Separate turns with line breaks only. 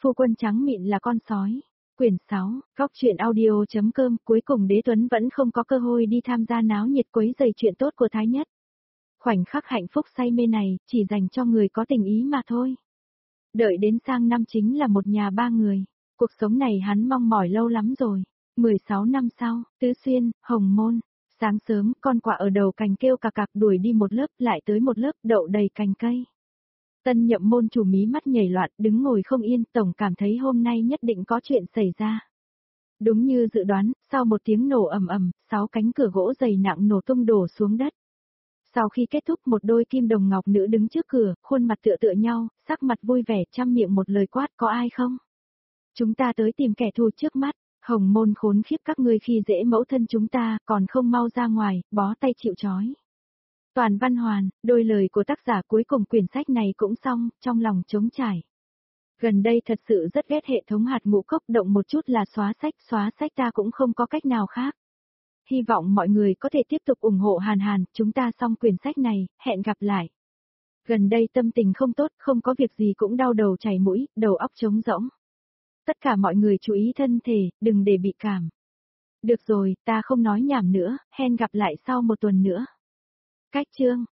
Phu quân trắng mịn là con sói. Quyển 6, Góc truyện audio.com. Cuối cùng Đế Tuấn vẫn không có cơ hội đi tham gia náo nhiệt quấy rầy chuyện tốt của Thái Nhất. Khoảnh khắc hạnh phúc say mê này, chỉ dành cho người có tình ý mà thôi. Đợi đến sang năm chính là một nhà ba người. Cuộc sống này hắn mong mỏi lâu lắm rồi. 16 năm sau, Tứ Xuyên, Hồng Môn. Sáng sớm, con quạ ở đầu cành kêu cà cạc đuổi đi một lớp lại tới một lớp đậu đầy cành cây. Tân nhậm môn chủ mí mắt nhảy loạn, đứng ngồi không yên, tổng cảm thấy hôm nay nhất định có chuyện xảy ra. Đúng như dự đoán, sau một tiếng nổ ầm ầm, 6 cánh cửa gỗ dày nặng nổ tung đổ xuống đất. Sau khi kết thúc, một đôi kim đồng ngọc nữ đứng trước cửa, khuôn mặt tựa tựa nhau, sắc mặt vui vẻ, trăm miệng một lời quát, có ai không? Chúng ta tới tìm kẻ thù trước mắt. Hồng Môn khốn khiếp, các ngươi khi dễ mẫu thân chúng ta, còn không mau ra ngoài, bó tay chịu trói. Toàn văn hoàn, đôi lời của tác giả cuối cùng quyển sách này cũng xong, trong lòng trống trải. Gần đây thật sự rất ghét hệ thống hạt ngũ cốc, động một chút là xóa sách ta cũng không có cách nào khác. Hy vọng mọi người có thể tiếp tục ủng hộ Hàn Hàn, chúng ta xong quyển sách này, hẹn gặp lại. Gần đây tâm tình không tốt, không có việc gì cũng đau đầu chảy mũi, đầu óc trống rỗng. Tất cả mọi người chú ý thân thể, đừng để bị cảm. Được rồi, ta không nói nhảm nữa, hẹn gặp lại sau một tuần nữa. Cách chương